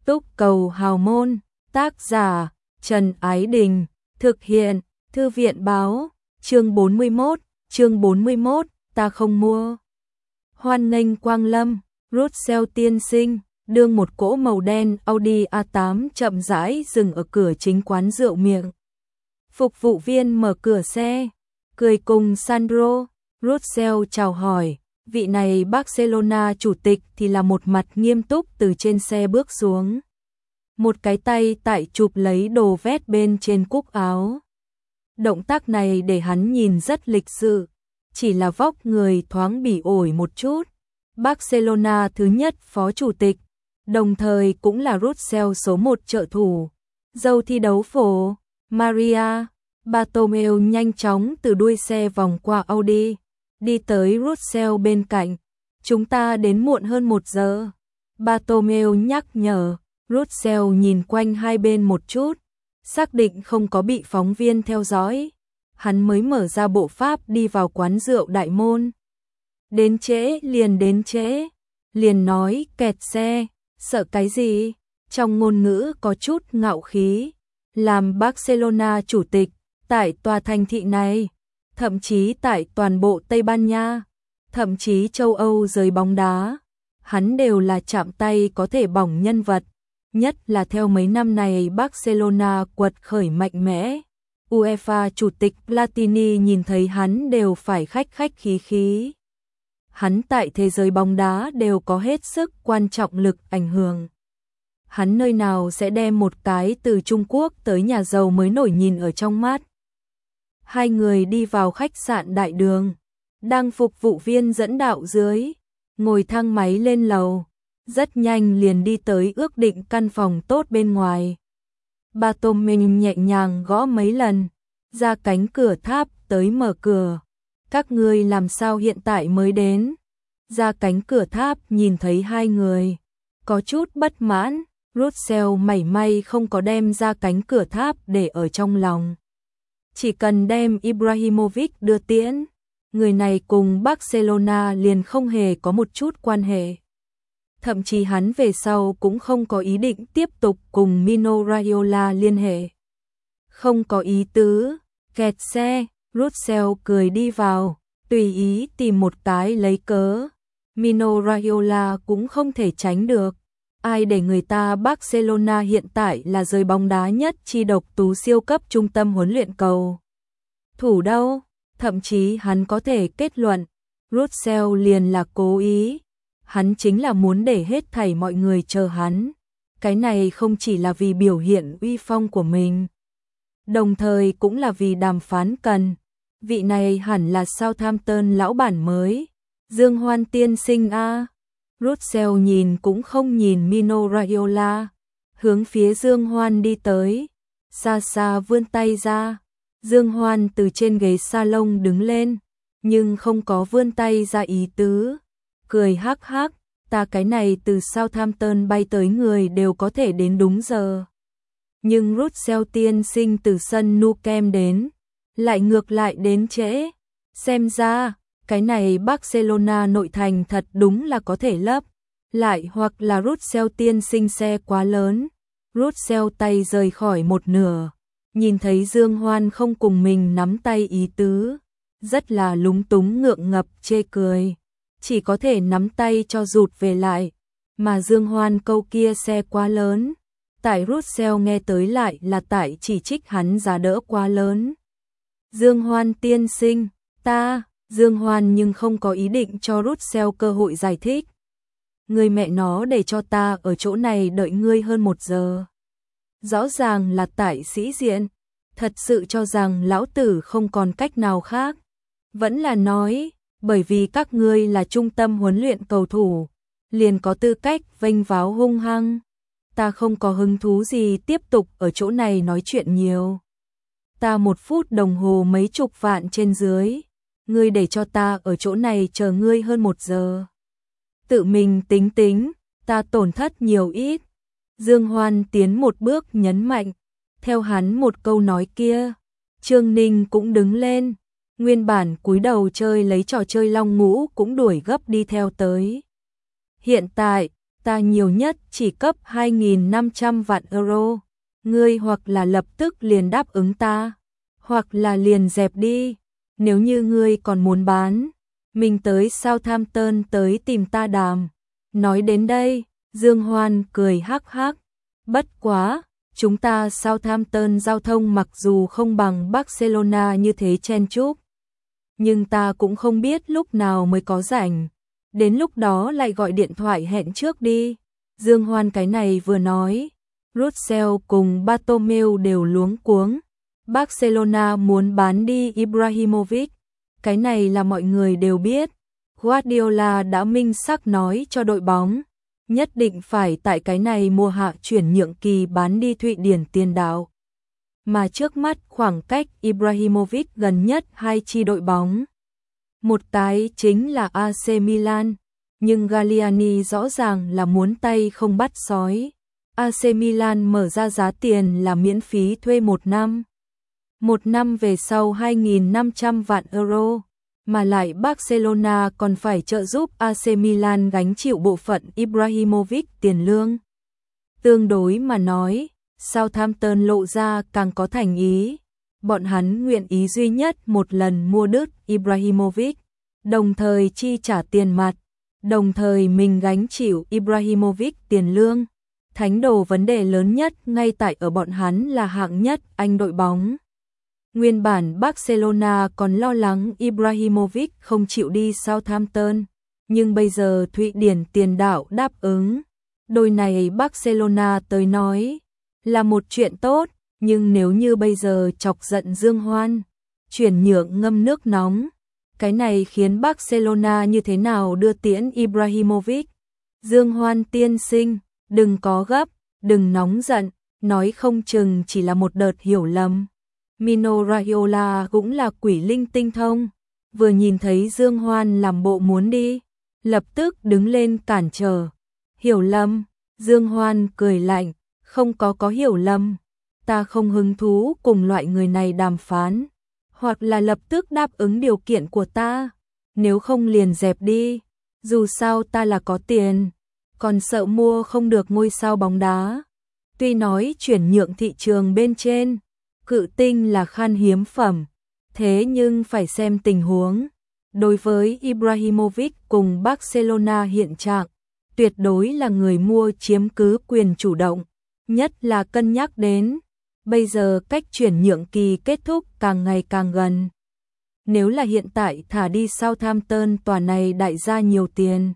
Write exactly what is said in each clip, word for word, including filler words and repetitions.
Túc cầu hào môn, tác giả Trần Ái Đình, thực hiện Thư viện báo, chương bốn mươi mốt, chương bốn mươi mốt, ta không mua. Hoan nghênh quang lâm, Russell tiên sinh, đương một cỗ màu đen Audi a tám chậm rãi dừng ở cửa chính quán rượu miệng. Phục vụ viên mở cửa xe, cười cùng Sandro, Russell chào hỏi, vị này Barcelona chủ tịch thì là một mặt nghiêm túc từ trên xe bước xuống. Một cái tay tại chụp lấy đồ vét bên trên cúc áo. Động tác này để hắn nhìn rất lịch sự, chỉ là vóc người thoáng bỉ ổi một chút. Barcelona thứ nhất phó chủ tịch, đồng thời cũng là Russell số một trợ thủ. Dâu thi đấu phổ, Maria Bartomeu nhanh chóng từ đuôi xe vòng qua Audi, đi tới Russell bên cạnh. Chúng ta đến muộn hơn một giờ. Bartomeu nhắc nhở. Russell nhìn quanh hai bên một chút, xác định không có bị phóng viên theo dõi. Hắn mới mở ra bộ pháp đi vào quán rượu đại môn. Đến trễ liền đến trễ, liền nói kẹt xe, sợ cái gì? Trong ngôn ngữ có chút ngạo khí. Làm Barcelona chủ tịch, tại tòa thành thị này, thậm chí tại toàn bộ Tây Ban Nha, thậm chí châu Âu giới bóng đá, hắn đều là chạm tay có thể bỏng nhân vật. Nhất là theo mấy năm này Barcelona quật khởi mạnh mẽ, UEFA chủ tịch Platini nhìn thấy hắn đều phải khách khách khí khí. Hắn tại thế giới bóng đá đều có hết sức quan trọng lực ảnh hưởng. Hắn nơi nào sẽ đem một cái từ Trung Quốc tới nhà giàu mới nổi nhìn ở trong mắt. Hai người đi vào khách sạn đại đường, đang phục vụ viên dẫn đạo dưới, ngồi thang máy lên lầu. Rất nhanh liền đi tới ước định căn phòng tốt bên ngoài. Bartomeu nhẹ nhàng gõ mấy lần, ra cánh cửa tháp tới mở cửa. Các ngươi làm sao hiện tại mới đến? Ra cánh cửa tháp nhìn thấy hai người, có chút bất mãn. Russell mảy may không có đem ra cánh cửa tháp để ở trong lòng. Chỉ cần đem Ibrahimovic đưa tiễn, người này cùng Barcelona liền không hề có một chút quan hệ. Thậm chí hắn về sau cũng không có ý định tiếp tục cùng Mino Raiola liên hệ. Không có ý tứ, kẹt xe, Russell cười đi vào, tùy ý tìm một cái lấy cớ. Mino Raiola cũng không thể tránh được. Ai để người ta Barcelona hiện tại là giới bóng đá nhất chi độc tú siêu cấp trung tâm huấn luyện cầu thủ đâu, thậm chí hắn có thể kết luận, Russell liền là cố ý. Hắn chính là muốn để hết thảy mọi người chờ hắn. Cái này không chỉ là vì biểu hiện uy phong của mình, đồng thời cũng là vì đàm phán cần. Vị này hẳn là Southampton lão bản mới, Dương Hoan tiên sinh a. Russell nhìn cũng không nhìn Mino Raiola, hướng phía Dương Hoan đi tới, xa xa vươn tay ra. Dương Hoan từ trên ghế salon đứng lên, nhưng không có vươn tay ra ý tứ. Cười hắc hắc, ta cái này từ Southampton bay tới người đều có thể đến đúng giờ. Nhưng Russell tiên sinh từ sân Nou Camp đến, lại ngược lại đến trễ. Xem ra, cái này Barcelona nội thành thật đúng là có thể lấp. Lại hoặc là Russell tiên sinh xe quá lớn. Russell tay rời khỏi một nửa, nhìn thấy Dương Hoan không cùng mình nắm tay ý tứ, rất là lúng túng ngượng ngập chê cười. Chỉ có thể nắm tay cho rụt về lại, mà Dương Hoan câu kia xe quá lớn, tại Russell nghe tới lại là tại chỉ trích hắn giá đỡ quá lớn. Dương Hoan tiên sinh, ta, Dương Hoan nhưng không có ý định cho Russell cơ hội giải thích. Người mẹ nó để cho ta ở chỗ này đợi ngươi hơn một giờ. Rõ ràng là tại sĩ diện, thật sự cho rằng lão tử không còn cách nào khác. Vẫn là nói, bởi vì các ngươi là trung tâm huấn luyện cầu thủ, liền có tư cách vênh váo hung hăng. Ta không có hứng thú gì tiếp tục ở chỗ này nói chuyện nhiều. Ta một phút đồng hồ mấy chục vạn trên dưới, ngươi để cho ta ở chỗ này chờ ngươi hơn một giờ. Tự mình tính tính, ta tổn thất nhiều ít. Dương Hoan tiến một bước nhấn mạnh, theo hắn một câu nói kia, Trương Ninh cũng đứng lên. Nguyên bản cúi đầu chơi lấy trò chơi long ngũ cũng đuổi gấp đi theo tới. Hiện tại, ta nhiều nhất chỉ cấp hai nghìn năm trăm vạn euro. Ngươi hoặc là lập tức liền đáp ứng ta, hoặc là liền dẹp đi. Nếu như ngươi còn muốn bán, mình tới Southampton tới tìm ta đàm. Nói đến đây, Dương Hoan cười hắc hắc. Bất quá, chúng ta Southampton giao thông mặc dù không bằng Barcelona như thế chen chúc, nhưng ta cũng không biết lúc nào mới có rảnh. Đến lúc đó lại gọi điện thoại hẹn trước đi. Dương Hoan cái này vừa nói, Russell cùng Bartomeu đều luống cuống. Barcelona muốn bán đi Ibrahimovic, cái này là mọi người đều biết. Guardiola đã minh xác nói cho đội bóng, nhất định phải tại cái này mùa hạ chuyển nhượng kỳ bán đi Thụy Điển tiền đạo. Mà trước mắt khoảng cách Ibrahimovic gần nhất hai chi đội bóng. Một cái chính là a xê Milan, nhưng Galliani rõ ràng là muốn tay không bắt sói. a xê Milan mở ra giá tiền là miễn phí thuê một năm. Một năm về sau hai nghìn năm trăm vạn euro, mà lại Barcelona còn phải trợ giúp a xê Milan gánh chịu bộ phận Ibrahimovic tiền lương. Tương đối mà nói, Southampton lộ ra càng có thành ý. Bọn hắn nguyện ý duy nhất một lần mua đứt Ibrahimovic, đồng thời chi trả tiền mặt, đồng thời mình gánh chịu Ibrahimovic tiền lương. Thánh đồ vấn đề lớn nhất ngay tại ở bọn hắn là hạng nhất Anh đội bóng. Nguyên bản Barcelona còn lo lắng Ibrahimovic không chịu đi Southampton, nhưng bây giờ Thụy Điển tiền đạo đáp ứng. Đôi này Barcelona tới nói là một chuyện tốt, nhưng nếu như bây giờ chọc giận Dương Hoan, chuyển nhượng ngâm nước nóng, cái này khiến Barcelona như thế nào đưa tiễn Ibrahimovic. Dương Hoan tiên sinh, đừng có gấp, đừng nóng giận, nói không chừng chỉ là một đợt hiểu lầm. Mino Raiola cũng là quỷ linh tinh thông, vừa nhìn thấy Dương Hoan làm bộ muốn đi, lập tức đứng lên cản trở. Hiểu lầm? Dương Hoan cười lạnh, không có có hiểu lầm, ta không hứng thú cùng loại người này đàm phán, hoặc là lập tức đáp ứng điều kiện của ta, nếu không liền dẹp đi, dù sao ta là có tiền, còn sợ mua không được ngôi sao bóng đá. Tuy nói chuyển nhượng thị trường bên trên, cự tinh là khan hiếm phẩm, thế nhưng phải xem tình huống. Đối với Ibrahimovic cùng Barcelona hiện trạng, tuyệt đối là người mua chiếm cứ quyền chủ động, nhất là cân nhắc đến, bây giờ cách chuyển nhượng kỳ kết thúc càng ngày càng gần. Nếu là hiện tại thả đi Southampton tòa này đại gia nhiều tiền,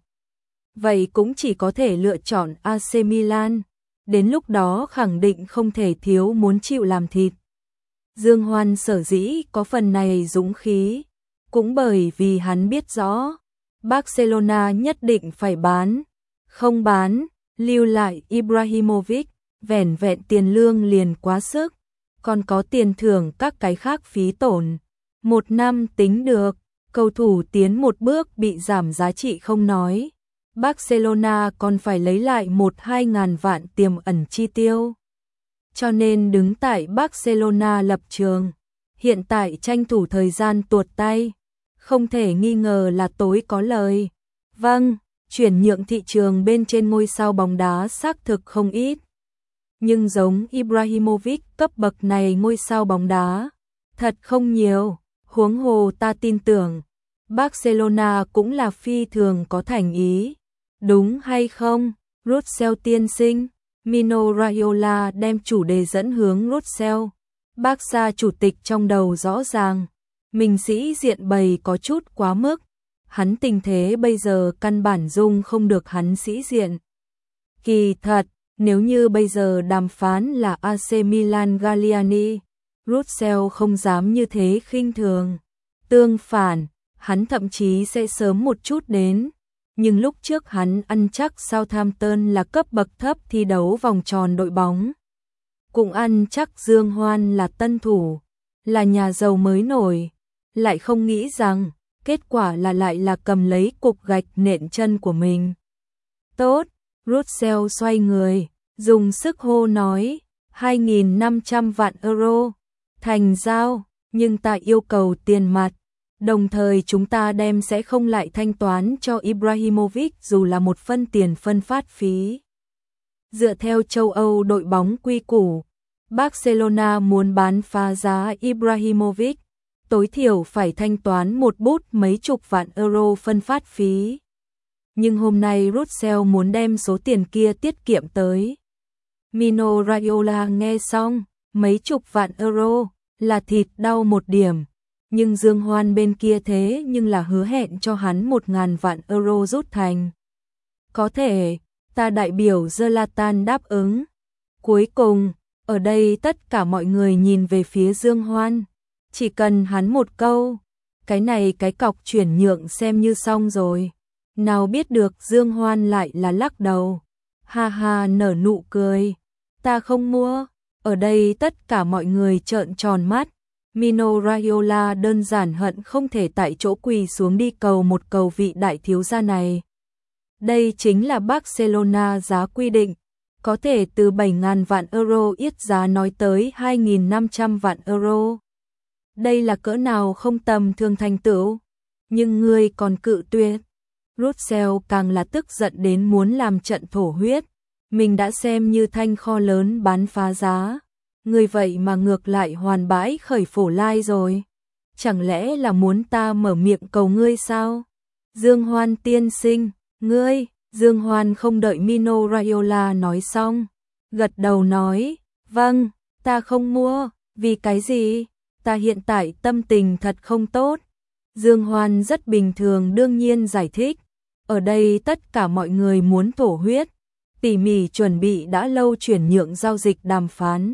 vậy cũng chỉ có thể lựa chọn a xê Milan, đến lúc đó khẳng định không thể thiếu muốn chịu làm thịt. Dương Hoan sở dĩ có phần này dũng khí, cũng bởi vì hắn biết rõ, Barcelona nhất định phải bán, không bán, lưu lại Ibrahimovic, vẻn vẹn tiền lương liền quá sức, còn có tiền thưởng các cái khác phí tổn. Một năm tính được, cầu thủ tiến một bước bị giảm giá trị không nói, Barcelona còn phải lấy lại một hai ngàn vạn tiềm ẩn chi tiêu. Cho nên đứng tại Barcelona lập trường, hiện tại tranh thủ thời gian tuột tay, không thể nghi ngờ là tối có lời. Vâng, chuyển nhượng thị trường bên trên ngôi sao bóng đá xác thực không ít. Nhưng giống Ibrahimovic cấp bậc này ngôi sao bóng đá, thật không nhiều, huống hồ ta tin tưởng, Barcelona cũng là phi thường có thành ý. Đúng hay không, Russell tiên sinh? Mino Raiola đem chủ đề dẫn hướng Russell. Barca chủ tịch trong đầu rõ ràng, mình sĩ diện bày có chút quá mức, hắn tình thế bây giờ căn bản dung không được hắn sĩ diện. Kỳ thật, nếu như bây giờ đàm phán là a xê Milan Galliani, Russell không dám như thế khinh thường. Tương phản, hắn thậm chí sẽ sớm một chút đến. Nhưng lúc trước hắn ăn chắc Southampton là cấp bậc thấp thi đấu vòng tròn đội bóng. Cũng ăn chắc Dương Hoan là tân thủ, là nhà giàu mới nổi, lại không nghĩ rằng kết quả là lại là cầm lấy cục gạch nện chân của mình. Tốt, Russell xoay người, dùng sức hô nói, hai nghìn năm trăm vạn euro, thành giao, nhưng ta yêu cầu tiền mặt. Đồng thời chúng ta đem sẽ không lại thanh toán cho Ibrahimovic dù là một phân tiền phân phát phí. Dựa theo châu Âu đội bóng quy củ, Barcelona muốn bán phá giá Ibrahimovic, tối thiểu phải thanh toán một bút mấy chục vạn euro phân phát phí. Nhưng hôm nay Russell muốn đem số tiền kia tiết kiệm tới. Mino Raiola nghe xong, mấy chục vạn euro, là thịt đau một điểm. Nhưng Dương Hoan bên kia thế nhưng là hứa hẹn cho hắn một ngàn vạn euro rút thành. Có thể, ta đại biểu Zlatan đáp ứng. Cuối cùng, ở đây tất cả mọi người nhìn về phía Dương Hoan. Chỉ cần hắn một câu, cái này cái cọc chuyển nhượng xem như xong rồi. Nào biết được Dương Hoan lại là lắc đầu. Ha ha nở nụ cười. Ta không mua. Ở đây tất cả mọi người trợn tròn mắt. Mino Raiola đơn giản hận không thể tại chỗ quỳ xuống đi cầu một cầu vị đại thiếu gia này. Đây chính là Barcelona giá quy định. Có thể từ bảy nghìn vạn euro yết giá nói tới hai nghìn năm trăm vạn euro. Đây là cỡ nào không tầm thường thành tựu. Nhưng ngươi còn cự tuyệt. Russell càng là tức giận đến muốn làm trận thổ huyết. Mình đã xem như thanh kho lớn bán phá giá. Ngươi vậy mà ngược lại hoàn bãi khởi phổ lai rồi. Chẳng lẽ là muốn ta mở miệng cầu ngươi sao? Dương Hoan tiên sinh, ngươi, Dương Hoan không đợi Mino Raiola nói xong. Gật đầu nói, vâng, ta không mua, vì cái gì? Ta hiện tại tâm tình thật không tốt. Dương Hoan rất bình thường đương nhiên giải thích. Ở đây tất cả mọi người muốn thổ huyết. Tỉ mỉ chuẩn bị đã lâu chuyển nhượng giao dịch đàm phán.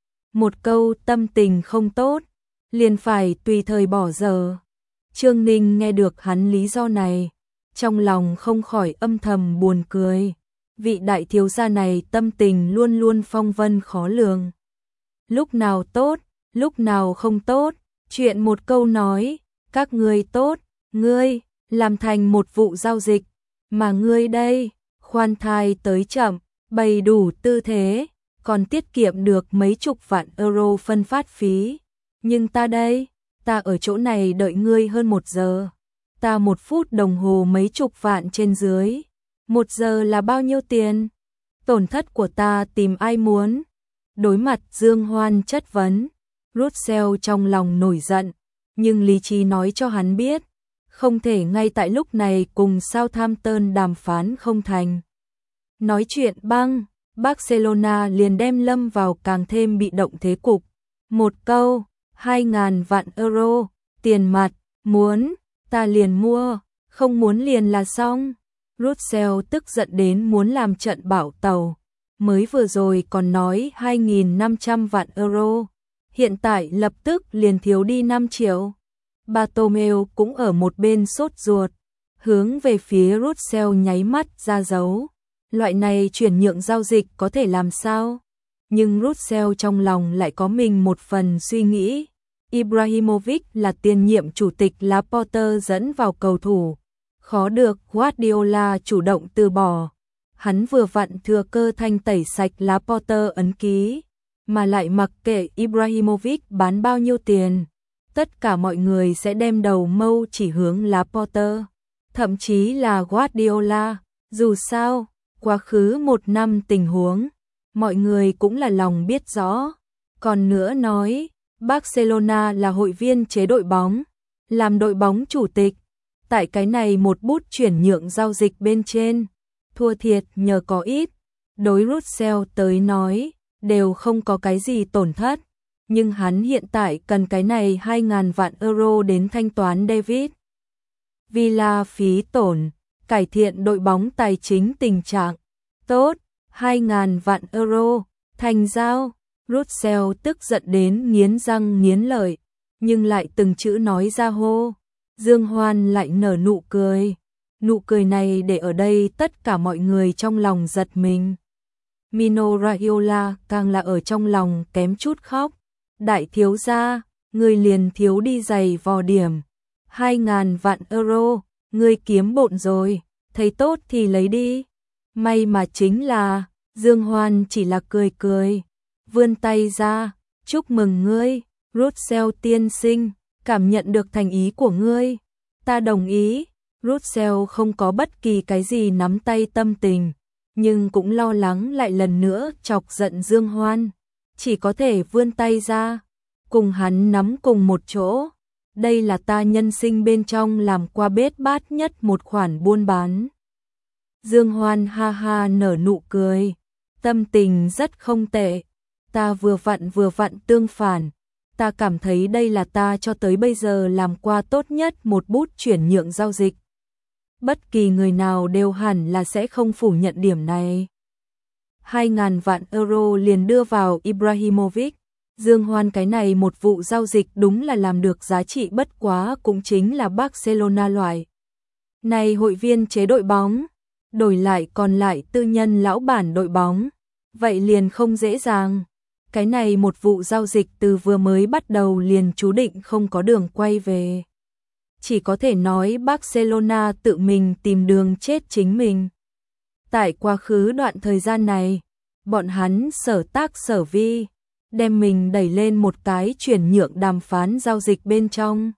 Một câu tâm tình không tốt, liền phải tùy thời bỏ giờ. Trương Ninh nghe được hắn lý do này, trong lòng không khỏi âm thầm buồn cười. Vị đại thiếu gia này tâm tình luôn luôn phong vân khó lường. Lúc nào tốt, lúc nào không tốt, chuyện một câu nói, các ngươi tốt, ngươi, làm thành một vụ giao dịch, mà ngươi đây, khoan thai tới chậm, bày đủ tư thế, còn tiết kiệm được mấy chục vạn euro phân phát phí. Nhưng ta đây, ta ở chỗ này đợi ngươi hơn một giờ. Ta một phút đồng hồ mấy chục vạn trên dưới. Một giờ là bao nhiêu tiền? Tổn thất của ta tìm ai muốn? Đối mặt Dương Hoan chất vấn, Russell trong lòng nổi giận, nhưng lý trí nói cho hắn biết, không thể ngay tại lúc này cùng Southampton đàm phán không thành. Nói chuyện băng, Barcelona liền đem lâm vào càng thêm bị động thế cục. Một câu, hai ngàn vạn euro, tiền mặt, muốn, ta liền mua, không muốn liền là xong. Russell tức giận đến muốn làm trận bảo tàu, mới vừa rồi còn nói hai nghìn năm trăm vạn euro, hiện tại lập tức liền thiếu đi năm triệu. Bartomeu cũng ở một bên sốt ruột, hướng về phía Russell nháy mắt ra dấu. Loại này chuyển nhượng giao dịch có thể làm sao? Nhưng Russell trong lòng lại có mình một phần suy nghĩ. Ibrahimovic là tiền nhiệm chủ tịch Laporte dẫn vào cầu thủ. Khó được Guardiola chủ động từ bỏ. Hắn vừa vặn thừa cơ thanh tẩy sạch Laporte ấn ký, mà lại mặc kệ Ibrahimovic bán bao nhiêu tiền. Tất cả mọi người sẽ đem đầu mâu chỉ hướng Laporte, thậm chí là Guardiola. Dù sao, quá khứ một năm tình huống, mọi người cũng là lòng biết rõ. Còn nữa nói, Barcelona là hội viên chế đội bóng, làm đội bóng chủ tịch. Tại cái này một bút chuyển nhượng giao dịch bên trên, thua thiệt nhờ có ít. Đối Russell tới nói, đều không có cái gì tổn thất. Nhưng hắn hiện tại cần cái này hai ngàn vạn euro đến thanh toán David Villa phí tổn, cải thiện đội bóng tài chính tình trạng. Tốt, hai ngàn vạn euro, thành giao. Russell tức giận đến nghiến răng nghiến lợi, nhưng lại từng chữ nói ra hô. Dương Hoan lại nở nụ cười. Nụ cười này để ở đây tất cả mọi người trong lòng giật mình. Mino Raiola càng là ở trong lòng kém chút khóc. Đại thiếu gia, người liền thiếu đi giày vò điểm. Hai ngàn vạn euro, người kiếm bộn rồi, thấy tốt thì lấy đi. May mà chính là, Dương Hoan chỉ là cười cười, vươn tay ra, chúc mừng ngươi, Russell tiên sinh, cảm nhận được thành ý của ngươi. Ta đồng ý. Russell không có bất kỳ cái gì nắm tay tâm tình, nhưng cũng lo lắng lại lần nữa chọc giận Dương Hoan, chỉ có thể vươn tay ra, cùng hắn nắm cùng một chỗ. Đây là ta nhân sinh bên trong làm qua bết bát nhất một khoản buôn bán. Dương Hoan ha ha nở nụ cười, tâm tình rất không tệ. Ta vừa vặn vừa vặn tương phản, ta cảm thấy đây là ta cho tới bây giờ làm qua tốt nhất một bút chuyển nhượng giao dịch. Bất kỳ người nào đều hẳn là sẽ không phủ nhận điểm này. Hai ngàn vạn euro liền đưa vào Ibrahimovic. Dương Hoan cái này một vụ giao dịch đúng là làm được giá trị bất quá cũng chính là Barcelona loại. Này hội viên chế đội bóng, đổi lại còn lại tư nhân lão bản đội bóng, vậy liền không dễ dàng. Cái này một vụ giao dịch từ vừa mới bắt đầu liền chú định không có đường quay về. Chỉ có thể nói Barcelona tự mình tìm đường chết chính mình. Tại quá khứ đoạn thời gian này, bọn hắn sở tác sở vi, đem mình đẩy lên một cái chuyển nhượng đàm phán giao dịch bên trong.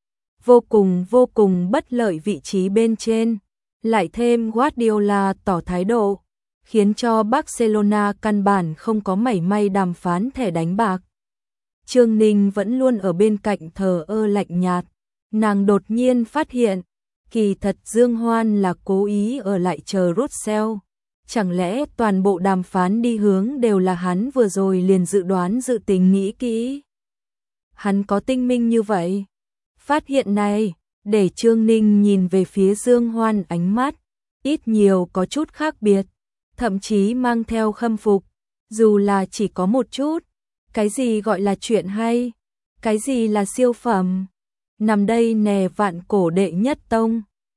Vô cùng vô cùng bất lợi vị trí bên trên, lại thêm Guardiola tỏ thái độ, khiến cho Barcelona căn bản không có mảy may đàm phán thẻ đánh bạc. Trương Ninh vẫn luôn ở bên cạnh thờ ơ lạnh nhạt, nàng đột nhiên phát hiện, kỳ thật Dương Hoan là cố ý ở lại chờ Russell. Chẳng lẽ toàn bộ đàm phán đi hướng đều là hắn vừa rồi liền dự đoán dự tính nghĩ kỹ? Hắn có tinh minh như vậy? Phát hiện này, để Trương Ninh nhìn về phía Dương Hoan ánh mắt, ít nhiều có chút khác biệt, thậm chí mang theo khâm phục, dù là chỉ có một chút. Cái gì gọi là chuyện hay? Cái gì là siêu phẩm? Nằm đây nè vạn cổ đệ nhất tông.